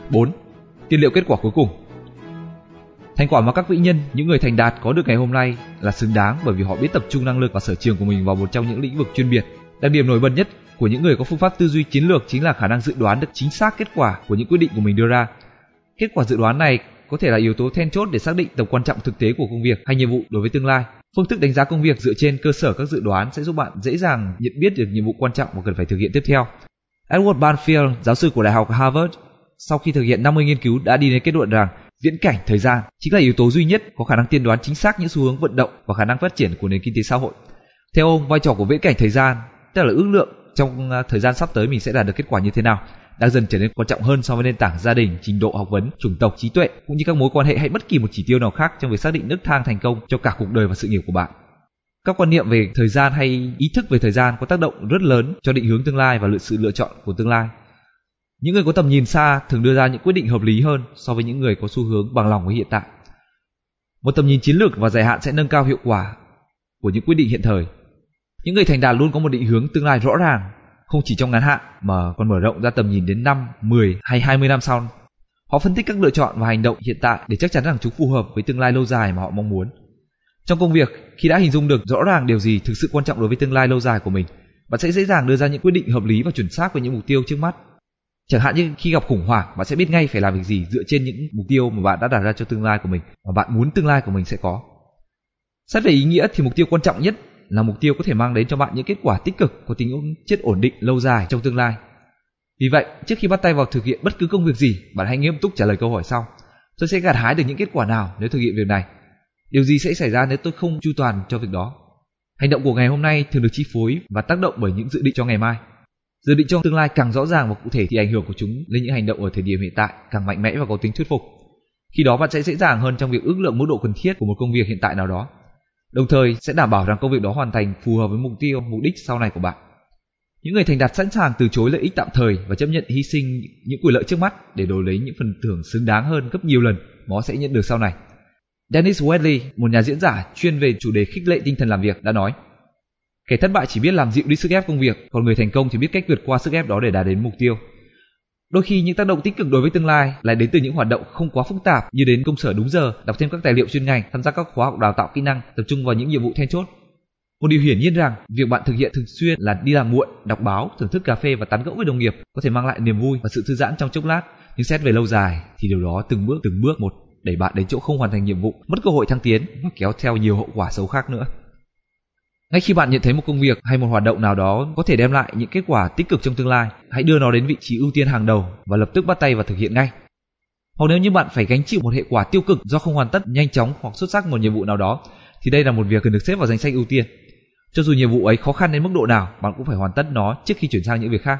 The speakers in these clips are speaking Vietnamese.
4. Tiên liệu kết quả cuối cùng. Thành quả mà các vĩ nhân, những người thành đạt có được ngày hôm nay là xứng đáng bởi vì họ biết tập trung năng lực và sở trường của mình vào một trong những lĩnh vực chuyên biệt. Đặc điểm nổi bật nhất của những người có phương pháp tư duy chiến lược chính là khả năng dự đoán được chính xác kết quả của những quyết định của mình đưa ra. Kết quả dự đoán này có thể là yếu tố then chốt để xác định tầm quan trọng thực tế của công việc hay nhiệm vụ đối với tương lai. Phương thức đánh giá công việc dựa trên cơ sở các dự đoán sẽ giúp bạn dễ dàng nhận biết được nhiệm vụ quan trọng và cần phải thực hiện tiếp theo. Edward Banfield, giáo sư của Đại học Harvard, sau khi thực hiện 50 nghiên cứu đã đi đến kết luận rằng viễn cảnh thời gian chính là yếu tố duy nhất có khả năng tiên đoán chính xác những xu hướng vận động và khả năng phát triển của nền kinh tế xã hội. Theo ông, vai trò của viễn cảnh thời gian, tức là ước lượng trong thời gian sắp tới mình sẽ đạt được kết quả như thế nào, đang dần trở nên quan trọng hơn so với nền tảng gia đình, trình độ học vấn, chủng tộc, trí tuệ cũng như các mối quan hệ hay bất kỳ một chỉ tiêu nào khác trong việc xác định nấc thang thành công cho cả cuộc đời và sự nghiệp của bạn. Các quan niệm về thời gian hay ý thức về thời gian có tác động rất lớn cho định hướng tương lai và sự lựa chọn của tương lai. Những người có tầm nhìn xa thường đưa ra những quyết định hợp lý hơn so với những người có xu hướng bằng lòng với hiện tại. Một tầm nhìn chiến lược và dài hạn sẽ nâng cao hiệu quả của những quyết định hiện thời. Những người thành đạt luôn có một định hướng tương lai rõ ràng, không chỉ trong ngắn hạn mà còn mở rộng ra tầm nhìn đến 5, 10 hay 20 năm sau. Họ phân tích các lựa chọn và hành động hiện tại để chắc chắn rằng chúng phù hợp với tương lai lâu dài mà họ mong muốn. Trong công việc, khi đã hình dung được rõ ràng điều gì thực sự quan trọng đối với tương lai lâu dài của mình, bạn sẽ dễ dàng đưa ra những quyết định hợp lý và chuẩn xác với những mục tiêu trước mắt. Chẳng hạn như khi gặp khủng hoảng, bạn sẽ biết ngay phải làm việc gì dựa trên những mục tiêu mà bạn đã đặt ra cho tương lai của mình và bạn muốn tương lai của mình sẽ có. Xét về ý nghĩa thì mục tiêu quan trọng nhất là mục tiêu có thể mang đến cho bạn những kết quả tích cực có tính chất ổn định lâu dài trong tương lai. Vì vậy, trước khi bắt tay vào thực hiện bất cứ công việc gì, bạn hãy nghiêm túc trả lời câu hỏi sau: tôi sẽ gặt hái được những kết quả nào nếu thực hiện việc này? Điều gì sẽ xảy ra nếu tôi không chu toàn cho việc đó? Hành động của ngày hôm nay thường được chi phối và tác động bởi những dự định cho ngày mai. Dự định trong tương lai càng rõ ràng và cụ thể thì ảnh hưởng của chúng lên những hành động ở thời điểm hiện tại càng mạnh mẽ và có tính thuyết phục. Khi đó bạn sẽ dễ dàng hơn trong việc ước lượng mức độ cần thiết của một công việc hiện tại nào đó, đồng thời sẽ đảm bảo rằng công việc đó hoàn thành phù hợp với mục tiêu, mục đích sau này của bạn. Những người thành đạt sẵn sàng từ chối lợi ích tạm thời và chấp nhận hy sinh những quyền lợi trước mắt để đổi lấy những phần thưởng xứng đáng hơn gấp nhiều lần mà họ sẽ nhận được sau này. Dennis Wedley, một nhà diễn giả chuyên về chủ đề khích lệ tinh thần làm việc, đã nói: kẻ thất bại chỉ biết làm dịu đi sức ép công việc, còn người thành công thì biết cách vượt qua sức ép đó để đạt đến mục tiêu. Đôi khi những tác động tích cực đối với tương lai lại đến từ những hoạt động không quá phức tạp như đến công sở đúng giờ, đọc thêm các tài liệu chuyên ngành, tham gia các khóa học đào tạo kỹ năng, tập trung vào những nhiệm vụ then chốt. Một điều hiển nhiên rằng việc bạn thực hiện thường xuyên là đi làm muộn, đọc báo, thưởng thức cà phê và tán gẫu với đồng nghiệp có thể mang lại niềm vui và sự thư giãn trong chốc lát, nhưng xét về lâu dài thì điều đó từng bước một đẩy bạn đến chỗ không hoàn thành nhiệm vụ, mất cơ hội thăng tiến và kéo theo nhiều hậu quả xấu khác nữa. Ngay khi bạn nhận thấy một công việc hay một hoạt động nào đó có thể đem lại những kết quả tích cực trong tương lai, hãy đưa nó đến vị trí ưu tiên hàng đầu và lập tức bắt tay vào thực hiện ngay. Hoặc nếu như bạn phải gánh chịu một hệ quả tiêu cực do không hoàn tất nhanh chóng hoặc xuất sắc một nhiệm vụ nào đó, thì đây là một việc cần được xếp vào danh sách ưu tiên. Cho dù nhiệm vụ ấy khó khăn đến mức độ nào, bạn cũng phải hoàn tất nó trước khi chuyển sang những việc khác.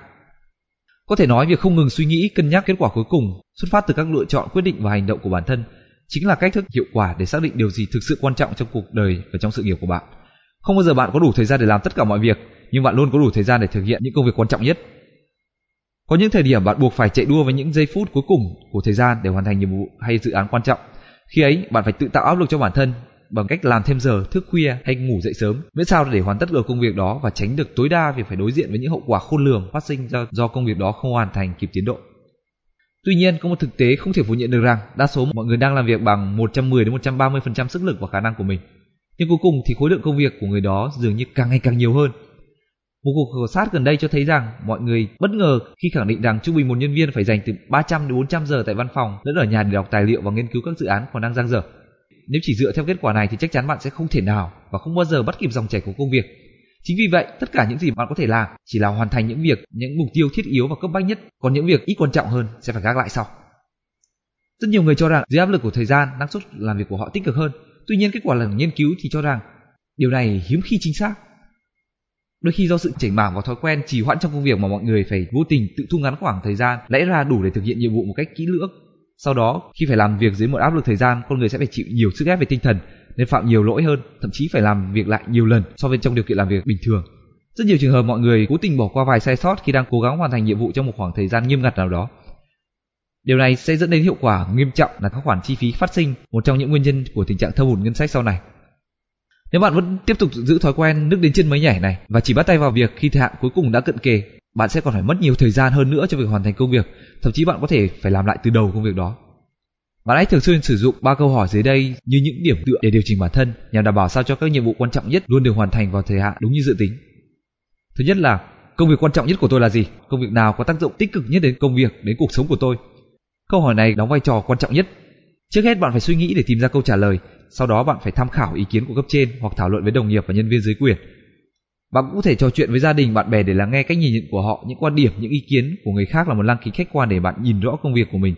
Có thể nói việc không ngừng suy nghĩ, cân nhắc kết quả cuối cùng xuất phát từ các lựa chọn, quyết định và hành động của bản thân chính là cách thức hiệu quả để xác định điều gì thực sự quan trọng trong cuộc đời và trong sự nghiệp của bạn. Không bao giờ bạn có đủ thời gian để làm tất cả mọi việc, nhưng bạn luôn có đủ thời gian để thực hiện những công việc quan trọng nhất. Có những thời điểm bạn buộc phải chạy đua với những giây phút cuối cùng của thời gian để hoàn thành nhiệm vụ hay dự án quan trọng. Khi ấy, bạn phải tự tạo áp lực cho bản thân bằng cách làm thêm giờ, thức khuya hay ngủ dậy sớm, miễn sao để hoàn tất được công việc đó và tránh được tối đa việc phải đối diện với những hậu quả khôn lường phát sinh do công việc đó không hoàn thành kịp tiến độ. Tuy nhiên, có một thực tế không thể phủ nhận được rằng đa số mọi người đang làm việc bằng 110 đến 130% sức lực và khả năng của mình. Nhưng cuối cùng thì khối lượng công việc của người đó dường như càng ngày càng nhiều hơn. Một cuộc khảo sát gần đây cho thấy rằng mọi người bất ngờ khi khẳng định rằng trung bình một nhân viên phải dành từ 300 đến 400 giờ tại văn phòng lẫn ở nhà để đọc tài liệu và nghiên cứu các dự án còn đang dang dở. Nếu chỉ dựa theo kết quả này thì chắc chắn bạn sẽ không thể nào và không bao giờ bắt kịp dòng chảy của công việc. Chính vì vậy, tất cả những gì bạn có thể làm chỉ là hoàn thành những mục tiêu thiết yếu và cấp bách nhất, còn những việc ít quan trọng hơn sẽ phải gác lại sau. Rất nhiều người cho rằng dưới áp lực của thời gian, năng suất làm việc của họ tích cực hơn. Tuy nhiên, kết quả lần nghiên cứu thì cho rằng điều này hiếm khi chính xác. Đôi khi do sự chểnh mảng và thói quen trì hoãn trong công việc mà mọi người phải vô tình tự thu ngắn khoảng thời gian lẽ ra đủ để thực hiện nhiệm vụ một cách kỹ lưỡng. Sau đó, khi phải làm việc dưới một áp lực thời gian, con người sẽ phải chịu nhiều sức ép về tinh thần nên phạm nhiều lỗi hơn, thậm chí phải làm việc lại nhiều lần so với trong điều kiện làm việc bình thường. Rất nhiều trường hợp mọi người cố tình bỏ qua vài sai sót khi đang cố gắng hoàn thành nhiệm vụ trong một khoảng thời gian nghiêm ngặt nào đó. Điều này sẽ dẫn đến hiệu quả nghiêm trọng là các khoản chi phí phát sinh, một trong những nguyên nhân của tình trạng thâm hụt ngân sách sau này. Nếu bạn vẫn tiếp tục giữ thói quen nước đến chân mới nhảy này và chỉ bắt tay vào việc khi thời hạn cuối cùng đã cận kề, bạn sẽ còn phải mất nhiều thời gian hơn nữa cho việc hoàn thành công việc, thậm chí bạn có thể phải làm lại từ đầu công việc đó. Bạn hãy thường xuyên sử dụng 3 câu hỏi dưới đây như những điểm tựa để điều chỉnh bản thân nhằm đảm bảo sao cho các nhiệm vụ quan trọng nhất luôn được hoàn thành vào thời hạn đúng như dự tính. Thứ nhất là công việc quan trọng nhất của tôi là gì? Công việc nào có tác dụng tích cực nhất đến công việc, đến cuộc sống của tôi? Câu hỏi này đóng vai trò quan trọng nhất. Trước hết bạn phải suy nghĩ để tìm ra câu trả lời, sau đó bạn phải tham khảo ý kiến của cấp trên hoặc thảo luận với đồng nghiệp và nhân viên dưới quyền. Bạn cũng có thể trò chuyện với gia đình, bạn bè để lắng nghe cách nhìn nhận của họ, những quan điểm, những ý kiến của người khác là một lăng kính khách quan để bạn nhìn rõ công việc của mình.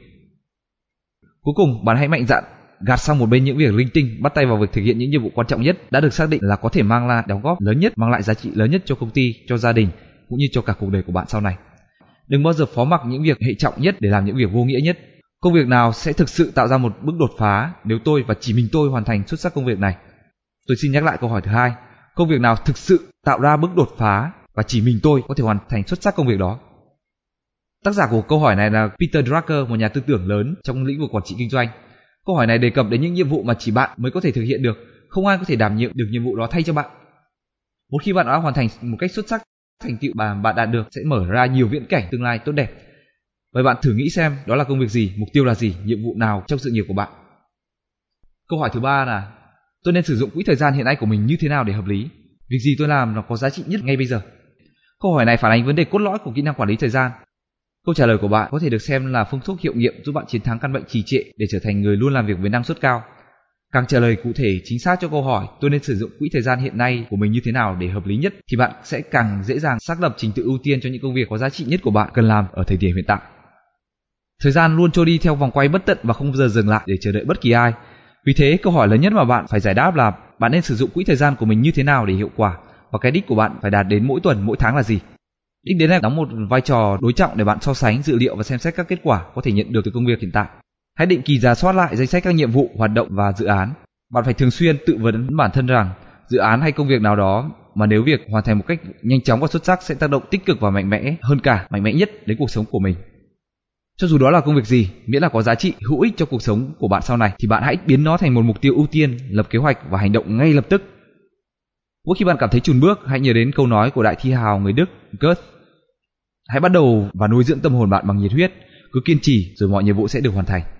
Cuối cùng, bạn hãy mạnh dạn gạt sang một bên những việc linh tinh, bắt tay vào việc thực hiện những nhiệm vụ quan trọng nhất đã được xác định là có thể mang lại đóng góp lớn nhất, mang lại giá trị lớn nhất cho công ty, cho gia đình cũng như cho cả cuộc đời của bạn sau này. Đừng bao giờ phó mặc những việc hệ trọng nhất để làm những việc vô nghĩa nhất. Công việc nào sẽ thực sự tạo ra một bước đột phá nếu tôi và chỉ mình tôi hoàn thành xuất sắc công việc này? Tôi xin nhắc lại câu hỏi thứ hai. Công việc nào thực sự tạo ra bước đột phá và chỉ mình tôi có thể hoàn thành xuất sắc công việc đó? Tác giả của câu hỏi này là Peter Drucker, một nhà tư tưởng lớn trong lĩnh vực quản trị kinh doanh. Câu hỏi này đề cập đến những nhiệm vụ mà chỉ bạn mới có thể thực hiện được, không ai có thể đảm nhiệm được nhiệm vụ đó thay cho bạn. Một khi bạn đã hoàn thành một cách xuất sắc, thành tựu mà bạn đạt được sẽ mở ra nhiều viễn cảnh tương lai tốt đẹp. Vậy bạn thử nghĩ xem đó là công việc gì, mục tiêu là gì, nhiệm vụ nào trong sự nghiệp của bạn? Câu hỏi thứ ba là tôi nên sử dụng quỹ thời gian hiện nay của mình như thế nào để hợp lý? Việc gì tôi làm nó có giá trị nhất ngay bây giờ? Câu hỏi này phản ánh vấn đề cốt lõi của kỹ năng quản lý thời gian. Câu trả lời của bạn có thể được xem là phương thuốc hiệu nghiệm giúp bạn chiến thắng căn bệnh trì trệ để trở thành người luôn làm việc với năng suất cao. Càng trả lời cụ thể chính xác cho câu hỏi tôi nên sử dụng quỹ thời gian hiện nay của mình như thế nào để hợp lý nhất thì bạn sẽ càng dễ dàng xác lập trình tự ưu tiên cho những công việc có giá trị nhất của bạn cần làm ở thời điểm hiện tại. Thời gian luôn trôi đi theo vòng quay bất tận và không bao giờ dừng lại để chờ đợi bất kỳ ai. Vì thế câu hỏi lớn nhất mà bạn phải giải đáp là bạn nên sử dụng quỹ thời gian của mình như thế nào để hiệu quả và cái đích của bạn phải đạt đến mỗi tuần, mỗi tháng là gì. Đích đến này đóng một vai trò đối trọng để bạn so sánh dữ liệu và xem xét các kết quả có thể nhận được từ công việc hiện tại. Hãy định kỳ rà soát lại danh sách các nhiệm vụ, hoạt động và dự án. Bạn phải thường xuyên tự vấn bản thân rằng dự án hay công việc nào đó mà nếu việc hoàn thành một cách nhanh chóng và xuất sắc sẽ tác động tích cực và mạnh mẽ hơn cả, mạnh mẽ nhất đến cuộc sống của mình. Cho dù đó là công việc gì, miễn là có giá trị, hữu ích cho cuộc sống của bạn sau này thì bạn hãy biến nó thành một mục tiêu ưu tiên, lập kế hoạch và hành động ngay lập tức. Mỗi khi bạn cảm thấy chùn bước, hãy nhớ đến câu nói của đại thi hào người Đức Goethe. Hãy bắt đầu và nuôi dưỡng tâm hồn bạn bằng nhiệt huyết, cứ kiên trì rồi mọi nhiệm vụ sẽ được hoàn thành.